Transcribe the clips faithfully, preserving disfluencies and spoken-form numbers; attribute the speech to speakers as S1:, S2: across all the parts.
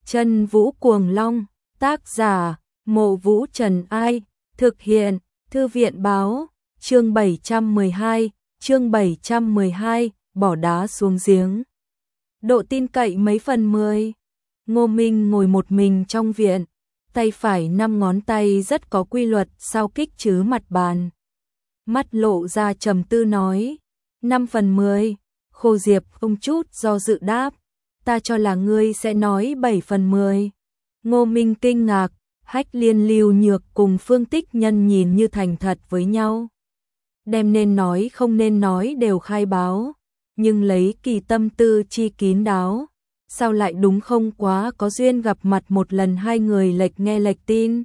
S1: Chân Vũ Cuồng Long, tác giả, Mộ Vũ Trần Ai, thực hiện, Thư viện báo, chương bảy trăm mười hai, chương bảy trăm mười hai, bỏ đá xuống giếng. Độ tin cậy mấy phần mười. Ngô Minh ngồi một mình trong viện, tay phải năm ngón tay rất có quy luật sao kích chứ mặt bàn. Mắt lộ ra trầm tư nói, năm phần mười. Khô Diệp không chút do dự đáp, ta cho là ngươi sẽ nói bảy phần mười. Ngô Minh kinh ngạc, Hách Liên Lưu Nhược cùng Phương Tích Nhân nhìn như thành thật với nhau. Đem nên nói không nên nói đều khai báo, nhưng lấy Kỳ tâm tư chi kín đáo, sao lại đúng không quá có duyên gặp mặt một lần hai người lệch nghe lệch tin.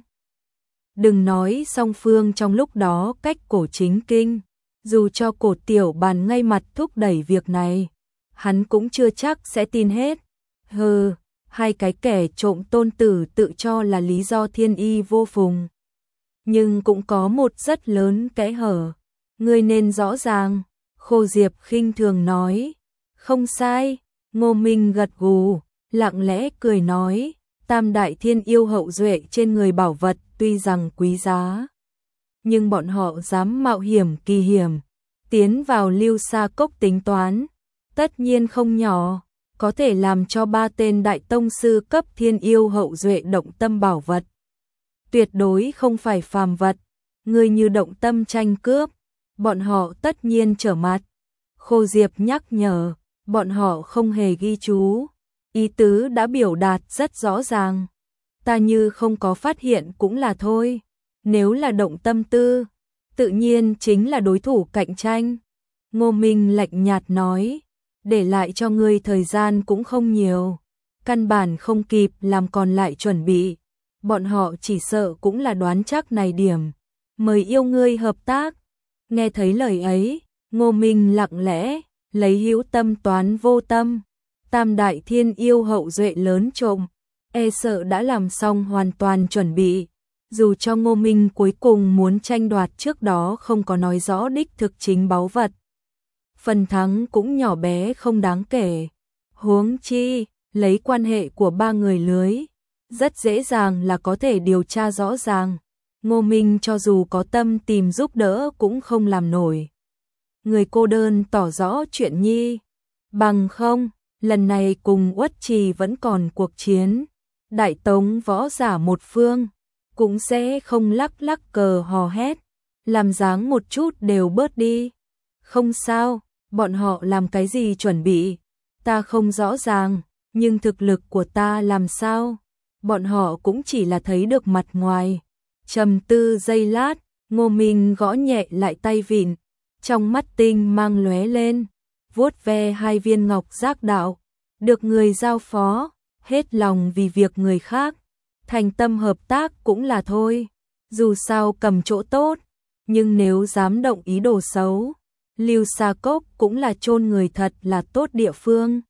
S1: Đừng nói song phương trong lúc đó cách cổ chính kinh, dù cho Cổ Tiểu Bàn ngay mặt thúc đẩy việc này, hắn cũng chưa chắc sẽ tin hết. Hừ, hai cái kẻ trộm tôn tử tự cho là lý do thiên y vô phùng. Nhưng cũng có một rất lớn kẽ hở, ngươi nên rõ ràng. Khô Diệp khinh thường nói, không sai. Ngô Minh gật gù, lặng lẽ cười nói, tam đại thiên yêu hậu duệ trên người bảo vật tuy rằng quý giá, nhưng bọn họ dám mạo hiểm kỳ hiểm, tiến vào Lưu Sa Cốc tính toán, tất nhiên không nhỏ, có thể làm cho ba tên đại tông sư cấp thiên yêu hậu duệ động tâm bảo vật. Tuyệt đối không phải phàm vật, người như động tâm tranh cướp, bọn họ tất nhiên trở mặt. Khô Diệp nhắc nhở, bọn họ không hề ghi chú, ý tứ đã biểu đạt rất rõ ràng. Ta như không có phát hiện cũng là thôi, nếu là động tâm tư, tự nhiên chính là đối thủ cạnh tranh. Ngô Minh lạnh nhạt nói, để lại cho ngươi thời gian cũng không nhiều, căn bản không kịp làm còn lại chuẩn bị, bọn họ chỉ sợ cũng là đoán chắc này điểm, mời yêu ngươi hợp tác. Nghe thấy lời ấy, Ngô Minh lặng lẽ, lấy hữu tâm toán vô tâm, tam đại thiên yêu hậu duệ lớn trộm, e sợ đã làm xong hoàn toàn chuẩn bị, dù cho Ngô Minh cuối cùng muốn tranh đoạt trước đó không có nói rõ đích thực chính báu vật. Phần thắng cũng nhỏ bé không đáng kể, huống chi, lấy quan hệ của ba người lưới, rất dễ dàng là có thể điều tra rõ ràng. Ngô Minh cho dù có tâm tìm giúp đỡ cũng không làm nổi. Người cô đơn tỏ rõ chuyện nhi, bằng không, lần này cùng Uất Trì vẫn còn cuộc chiến, đại tống võ giả một phương, cũng sẽ không lắc lắc cờ hò hét, làm dáng một chút đều bớt đi. Không sao, bọn họ làm cái gì chuẩn bị, ta không rõ ràng, nhưng thực lực của ta làm sao, bọn họ cũng chỉ là thấy được mặt ngoài. Trầm tư giây lát, Ngô Minh gõ nhẹ lại tay vịn, trong mắt tinh mang lóe lên, vuốt ve hai viên ngọc giác đạo, được người giao phó, hết lòng vì việc người khác, thành tâm hợp tác cũng là thôi, dù sao cầm chỗ tốt, nhưng nếu dám động ý đồ xấu, Lưu Sa Cốc cũng là chôn người thật là tốt địa phương.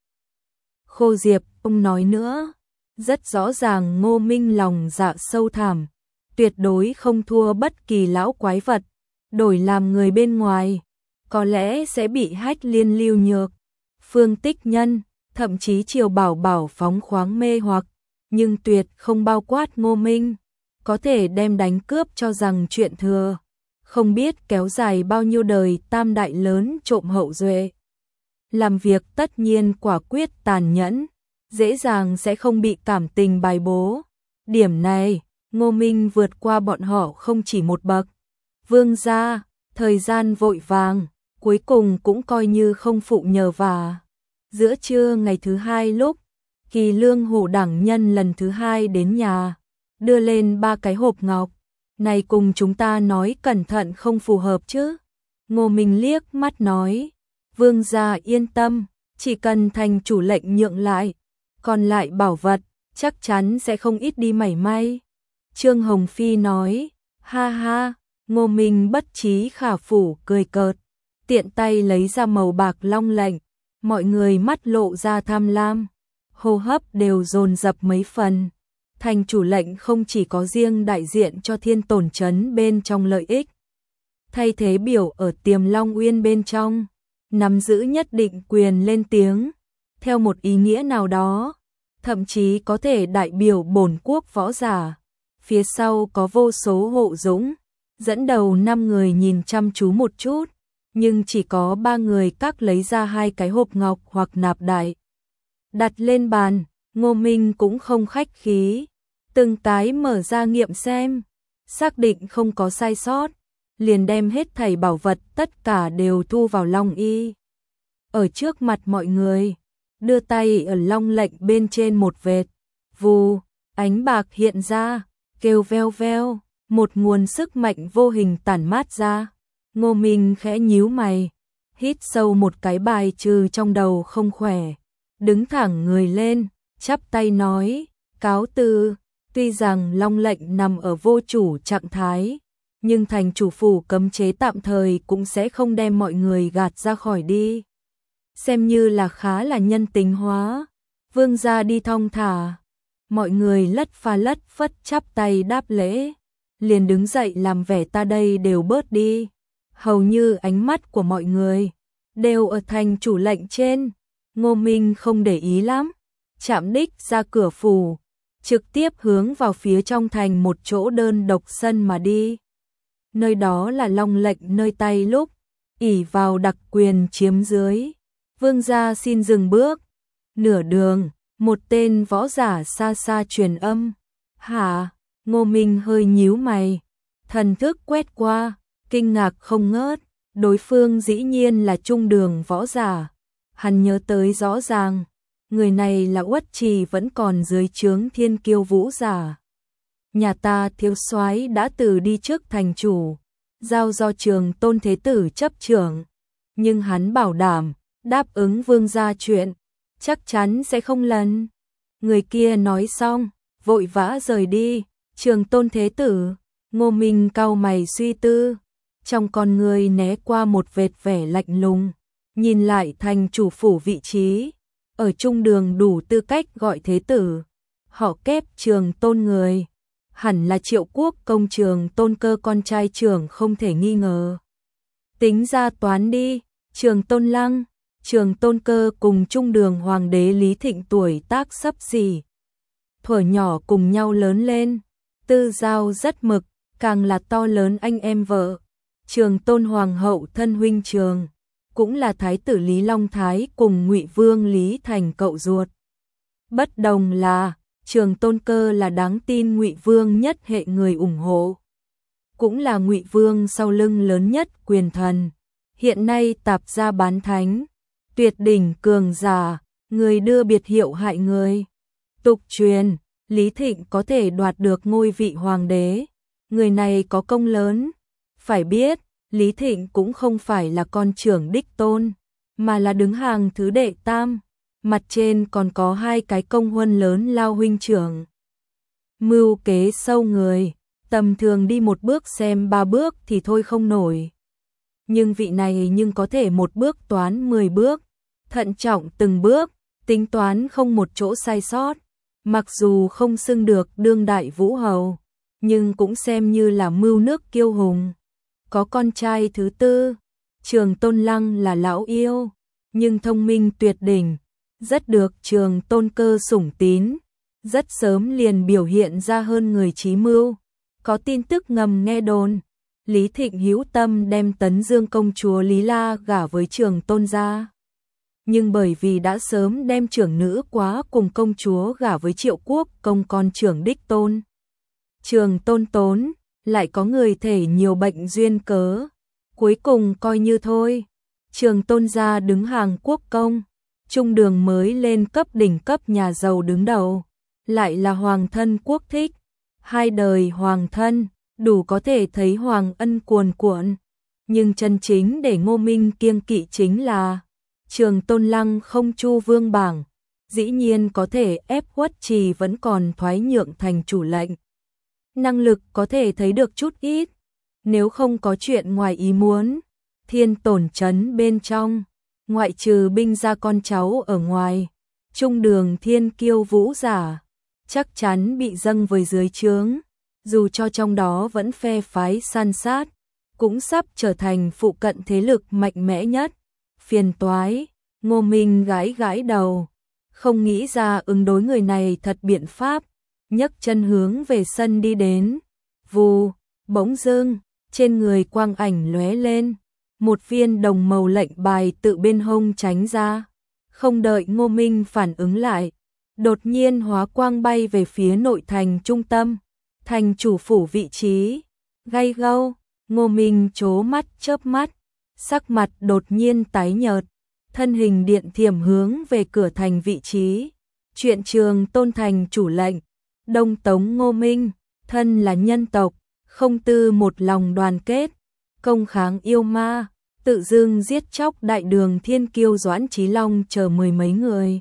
S1: Khô Diệp ông nói nữa, rất rõ ràng Ngô Minh lòng dạ sâu thẳm, tuyệt đối không thua bất kỳ lão quái vật, đổi làm người bên ngoài, có lẽ sẽ bị Hách Liên Lưu Nhược, Phương Tích Nhân, thậm chí Triều Bảo Bảo phóng khoáng mê hoặc, nhưng tuyệt không bao quát Ngô Minh, có thể đem đánh cướp cho rằng chuyện thừa, không biết kéo dài bao nhiêu đời tam đại lớn trộm hậu duệ. Làm việc tất nhiên quả quyết tàn nhẫn, dễ dàng sẽ không bị cảm tình bài bố. Điểm này, Ngô Minh vượt qua bọn họ không chỉ một bậc. Vương gia, thời gian vội vàng, cuối cùng cũng coi như không phụ nhờ vả. Giữa trưa ngày thứ hai lúc, Kỳ Lương Hổ đẳng nhân lần thứ hai đến nhà, đưa lên ba cái hộp ngọc. Này cùng chúng ta nói cẩn thận không phù hợp chứ. Ngô Minh liếc mắt nói, vương gia yên tâm, chỉ cần thành chủ lệnh nhượng lại, còn lại bảo vật, chắc chắn sẽ không ít đi mảy may. Trương Hồng Phi nói, ha ha, Ngô Minh bất trí khả phủ cười cợt, tiện tay lấy ra màu bạc long lệnh, mọi người mắt lộ ra tham lam, hô hấp đều dồn dập mấy phần. Thành chủ lệnh không chỉ có riêng đại diện cho Thiên Tổn Trấn bên trong lợi ích, thay thế biểu ở Tiềm Long Uyên bên trong, nắm giữ nhất định quyền lên tiếng, theo một ý nghĩa nào đó, thậm chí có thể đại biểu bổn quốc võ giả. Phía sau có vô số hộ dũng, dẫn đầu năm người nhìn chăm chú một chút, nhưng chỉ có ba người các lấy ra hai cái hộp ngọc hoặc nạp đại. Đặt lên bàn, Ngô Minh cũng không khách khí, từng cái mở ra nghiệm xem, xác định không có sai sót, liền đem hết thảy bảo vật tất cả đều thu vào long y. Ở trước mặt mọi người, đưa tay ở long lệnh bên trên một vệt, vù, ánh bạc hiện ra, kêu veo veo, một nguồn sức mạnh vô hình tản mát ra. Ngô Minh khẽ nhíu mày, hít sâu một cái bài trừ trong đầu không khỏe, đứng thẳng người lên, chắp tay nói, cáo từ. Tuy rằng long lệnh nằm ở vô chủ trạng thái, nhưng thành chủ phủ cấm chế tạm thời cũng sẽ không đem mọi người gạt ra khỏi đi. Xem như là khá là nhân tính hóa. Vương gia đi thong thả, mọi người lất pha lất phất chắp tay đáp lễ, liền đứng dậy làm vẻ ta đây đều bớt đi. Hầu như ánh mắt của mọi người đều ở thành chủ lệnh trên. Ngô Minh không để ý lắm, chạm đích ra cửa phủ, trực tiếp hướng vào phía trong thành một chỗ đơn độc sân mà đi. Nơi đó là long lệnh nơi tay lúc, ỷ vào đặc quyền chiếm dưới. Vương gia xin dừng bước. Nửa đường, một tên võ giả xa xa truyền âm. Hả? Ngô Minh hơi nhíu mày, thần thức quét qua, kinh ngạc không ngớt. Đối phương dĩ nhiên là trung đường võ giả. Hắn nhớ tới rõ ràng, người này là Uất Trì vẫn còn dưới trướng Thiên Kiêu vũ giả. Nhà ta thiếu soái đã từ đi trước thành chủ, giao do Trường Tôn Thế Tử chấp trưởng, nhưng hắn bảo đảm đáp ứng vương gia chuyện, chắc chắn sẽ không lần. Người kia nói xong, vội vã rời đi. Trường Tôn Thế Tử, Ngô Minh cau mày suy tư, trong con người né qua một vệt vẻ lạnh lùng, nhìn lại thành chủ phủ vị trí, ở trung đường đủ tư cách gọi thế tử. Họ kép Trường Tôn người, hẳn là Triệu Quốc công Trường Tôn Cơ con trai trưởng không thể nghi ngờ. Tính ra toán đi, Trường Tôn Lăng, Trường Tôn Cơ cùng trung đường hoàng đế Lý Thịnh tuổi tác xấp xỉ, thuở nhỏ cùng nhau lớn lên, tư giao rất mực, càng là to lớn anh em vợ. Trường Tôn hoàng hậu thân huynh Trường, cũng là thái tử Lý Long Thái cùng Ngụy Vương Lý Thành cậu ruột. Bất đồng là, Trường Tôn Cơ là đáng tin Ngụy Vương nhất hệ người ủng hộ, cũng là Ngụy Vương sau lưng lớn nhất quyền thần. Hiện nay tạp gia bán thánh, tuyệt đỉnh cường giả, người đưa biệt hiệu hại người. Tục truyền, Lý Thịnh có thể đoạt được ngôi vị hoàng đế, người này có công lớn. Phải biết, Lý Thịnh cũng không phải là con trưởng đích tôn, mà là đứng hàng thứ đệ tam, mặt trên còn có hai cái công huân lớn lao huynh trưởng. Mưu kế sâu người, tầm thường đi một bước xem ba bước thì thôi không nổi. Nhưng vị này nhưng có thể một bước toán mười bước, thận trọng từng bước, tính toán không một chỗ sai sót. Mặc dù không xưng được đương đại vũ hầu, nhưng cũng xem như là mưu nước kiêu hùng. Có con trai thứ tư, Trường Tôn Lăng là lão yêu, nhưng thông minh tuyệt đỉnh, rất được Trường Tôn Cơ sủng tín, rất sớm liền biểu hiện ra hơn người trí mưu. Có tin tức ngầm nghe đồn, Lý Thịnh hữu tâm đem Tấn Dương công chúa Lý La gả với Trường Tôn gia, nhưng bởi vì đã sớm đem trưởng nữ quá cùng công chúa gả với Triệu Quốc công con trưởng đích tôn Trường Tôn Tốn, lại có người thể nhiều bệnh duyên cớ, cuối cùng coi như thôi. Trường Tôn gia đứng hàng quốc công, trung đường mới lên cấp đỉnh cấp nhà giàu đứng đầu, lại là hoàng thân quốc thích, hai đời hoàng thân, đủ có thể thấy hoàng ân cuồn cuộn. Nhưng chân chính để Ngô Minh kiêng kỵ chính là Trường Tôn Lăng không chu vương bảng, dĩ nhiên có thể ép Uất Trì vẫn còn thoái nhượng thành chủ lệnh. Năng lực có thể thấy được chút ít, nếu không có chuyện ngoài ý muốn, Thiên Tổn trấn bên trong, ngoại trừ binh gia con cháu ở ngoài, trung đường thiên kiêu vũ giả, chắc chắn bị dâng với dưới trướng, dù cho trong đó vẫn phe phái san sát, cũng sắp trở thành phụ cận thế lực mạnh mẽ nhất. Phiền toái, Ngô Minh gãi gãi đầu, không nghĩ ra ứng đối người này thật biện pháp, nhấc chân hướng về sân đi đến. Vù, bỗng dưng, trên người quang ảnh lóe lên, một viên đồng màu lệnh bài tự bên hông tránh ra, không đợi Ngô Minh phản ứng lại, đột nhiên hóa quang bay về phía nội thành trung tâm, thành chủ phủ vị trí. Gay gâu, Ngô Minh trố mắt chớp mắt, sắc mặt đột nhiên tái nhợt, thân hình điện thiểm hướng về cửa thành vị trí. Chuyện Trường Tôn thành chủ lệnh, Đông Tống Ngô Minh, thân là nhân tộc, không tư một lòng đoàn kết, công kháng yêu ma, tự dưng giết chóc đại đường thiên kiêu Doãn Chí Long chờ mười mấy người.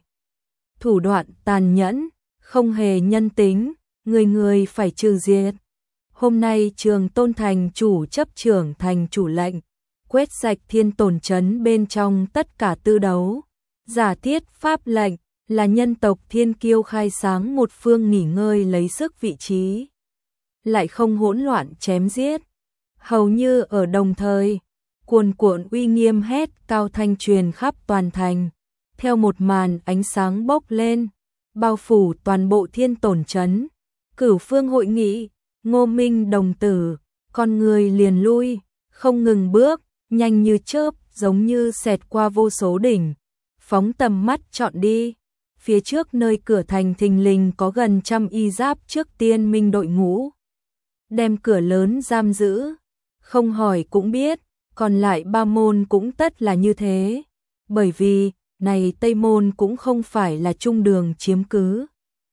S1: Thủ đoạn tàn nhẫn, không hề nhân tính, người người phải trừ diệt. Hôm nay Trường Tôn thành chủ chấp trưởng thành chủ lệnh, quét sạch thiên tổn trấn bên trong tất cả tư đấu. Giả thiết pháp lệnh là nhân tộc thiên kiêu khai sáng một phương nghỉ ngơi lấy sức vị trí. Lại không hỗn loạn chém giết. Hầu như ở đồng thời, cuồn cuộn uy nghiêm hét cao thanh truyền khắp toàn thành. Theo một màn ánh sáng bốc lên, bao phủ toàn bộ thiên tổn trấn. Cửu phương hội nghị, Ngô Minh đồng tử, con người liền lui, không ngừng bước, nhanh như chớp, giống như xẹt qua vô số đỉnh. Phóng tầm mắt chọn đi, phía trước nơi cửa thành thình lình có gần trăm y giáp trước tiên minh đội ngũ. Đem cửa lớn giam giữ, không hỏi cũng biết, còn lại ba môn cũng tất là như thế. Bởi vì, này Tây Môn cũng không phải là trung đường chiếm cứ,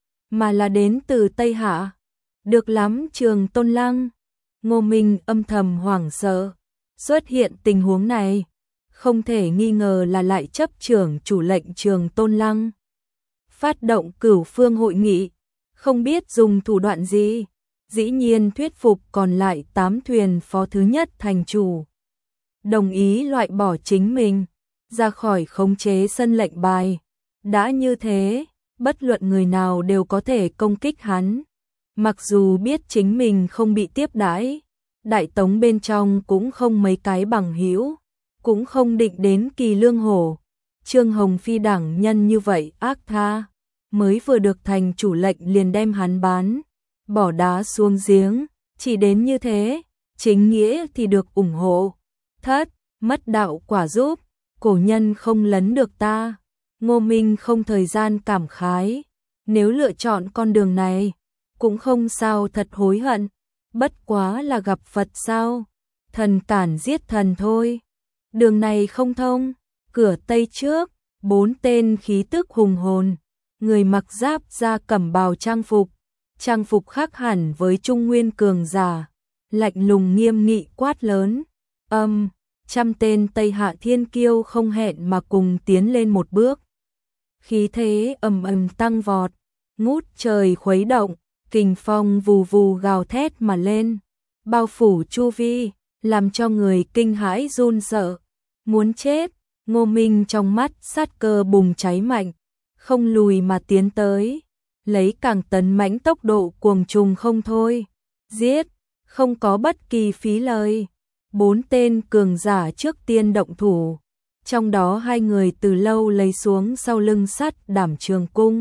S1: mà là đến từ Tây Hạ. Được lắm Trường Tôn Lăng. Ngô Minh âm thầm hoảng sợ. Xuất hiện tình huống này, không thể nghi ngờ là lại chấp trưởng chủ lệnh Trường Tôn Lăng. Phát động cửu phương hội nghị, không biết dùng thủ đoạn gì, dĩ nhiên thuyết phục còn lại tám thuyền phó thứ nhất thành chủ. Đồng ý loại bỏ chính mình, ra khỏi khống chế sân lệnh bài. Đã như thế, bất luận người nào đều có thể công kích hắn. Mặc dù biết chính mình không bị tiếp đãi, Đại Tống bên trong cũng không mấy cái bằng hữu, cũng không định đến Kỳ Lương Hổ. Trương Hồng Phi đẳng nhân như vậy ác tha, mới vừa được thành chủ lệnh liền đem hắn bán, bỏ đá xuống giếng, chỉ đến như thế, chính nghĩa thì được ủng hộ. Thất, mất đạo quả giúp, cổ nhân không lấn được ta. Ngô Minh không thời gian cảm khái, nếu lựa chọn con đường này, cũng không sao thật hối hận, bất quá là gặp Phật sao, thần cản giết thần thôi. Đường này không thông, cửa Tây trước, bốn tên khí tức hùng hồn, người mặc giáp da cẩm bào trang phục, trang phục khác hẳn với trung nguyên cường giả, lạnh lùng nghiêm nghị quát lớn, âm, trăm tên Tây Hạ thiên kiêu không hẹn mà cùng tiến lên một bước. Khí thế ầm ầm tăng vọt, ngút trời khuấy động, kình phong vù vù gào thét mà lên, bao phủ chu vi, làm cho người kinh hãi run sợ. Muốn chết, Ngô Minh trong mắt sát cơ bùng cháy mạnh, không lùi mà tiến tới, lấy càng tấn mãnh tốc độ cuồng trùng không thôi. Giết, không có bất kỳ phí lời. Bốn tên cường giả trước tiên động thủ, trong đó hai người từ lâu lấy xuống sau lưng sắt đảm trường cung.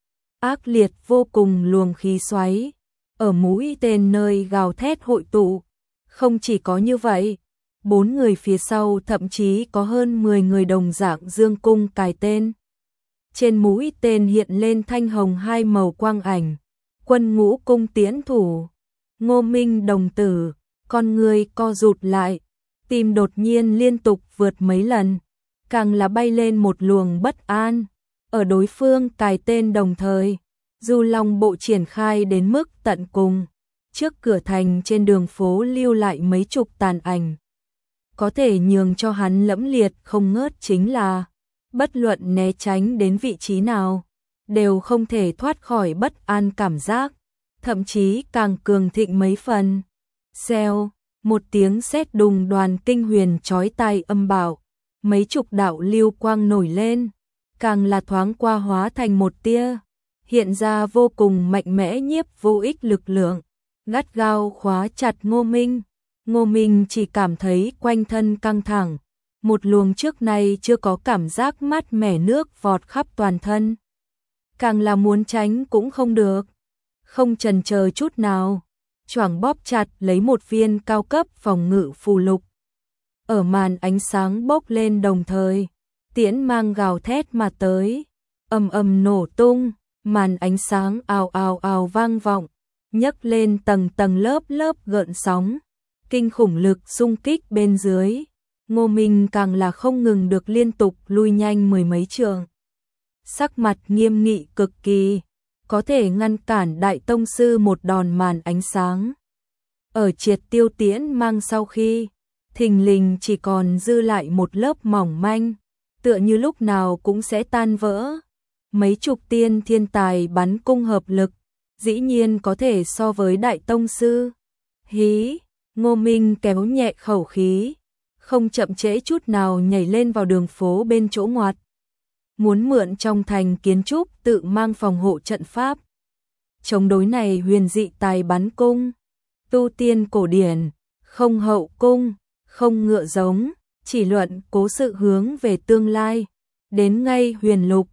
S1: Ác liệt vô cùng luồng khí xoáy, ở mũi tên nơi gào thét hội tụ. Không chỉ có như vậy, bốn người phía sau thậm chí có hơn mười người đồng dạng dương cung cài tên. Trên mũi tên hiện lên thanh hồng hai màu quang ảnh, quân ngũ cung tiễn thủ. Ngô Minh đồng tử, con người co rụt lại, tim đột nhiên liên tục vượt mấy lần, càng là bay lên một luồng bất an. Ở đối phương cài tên đồng thời, Du Long bộ triển khai đến mức tận cùng, trước cửa thành trên đường phố lưu lại mấy chục tàn ảnh. Có thể nhường cho hắn lẫm liệt không ngớt chính là, bất luận né tránh đến vị trí nào, đều không thể thoát khỏi bất an cảm giác, thậm chí càng cường thịnh mấy phần. Xèo, một tiếng sét đùng đoàn kinh huyền chói tai âm bạo, mấy chục đạo lưu quang nổi lên, càng là thoáng qua hóa thành một tia, hiện ra vô cùng mạnh mẽ nhiếp vô ích lực lượng, gắt gao khóa chặt Ngô Minh. Ngô Minh chỉ cảm thấy quanh thân căng thẳng, một luồng trước nay chưa có cảm giác mát mẻ nước vọt khắp toàn thân. càng là muốn tránh cũng không được. Không chần chờ chút nào, choàng bóp chặt lấy một viên cao cấp phòng ngự phù lục. Ở màn ánh sáng bốc lên đồng thời, tiễn mang gào thét mà tới, ầm ầm nổ tung, màn ánh sáng ào ào ào vang vọng, nhấc lên tầng tầng lớp lớp gợn sóng, kinh khủng lực xung kích bên dưới. Ngô Minh càng là không ngừng được liên tục lui nhanh mười mấy trượng. Sắc mặt nghiêm nghị cực kỳ, có thể ngăn cản đại tông sư một đòn màn ánh sáng. Ở triệt tiêu tiễn mang sau khi, thình lình chỉ còn dư lại một lớp mỏng manh, tựa như lúc nào cũng sẽ tan vỡ. Mấy chục tiên thiên tài bắn cung hợp lực, dĩ nhiên có thể so với đại tông sư. Hí, Ngô Minh kéo nhẹ khẩu khí, không chậm trễ chút nào nhảy lên vào đường phố bên chỗ ngoặt. Muốn mượn trong thành kiến trúc tự mang phòng hộ trận pháp. Chống đối này huyền dị tài bắn cung, tu tiên cổ điển, không hậu cung, không ngựa giống, chỉ luận cố sự hướng về tương lai. Đến ngay huyền lục,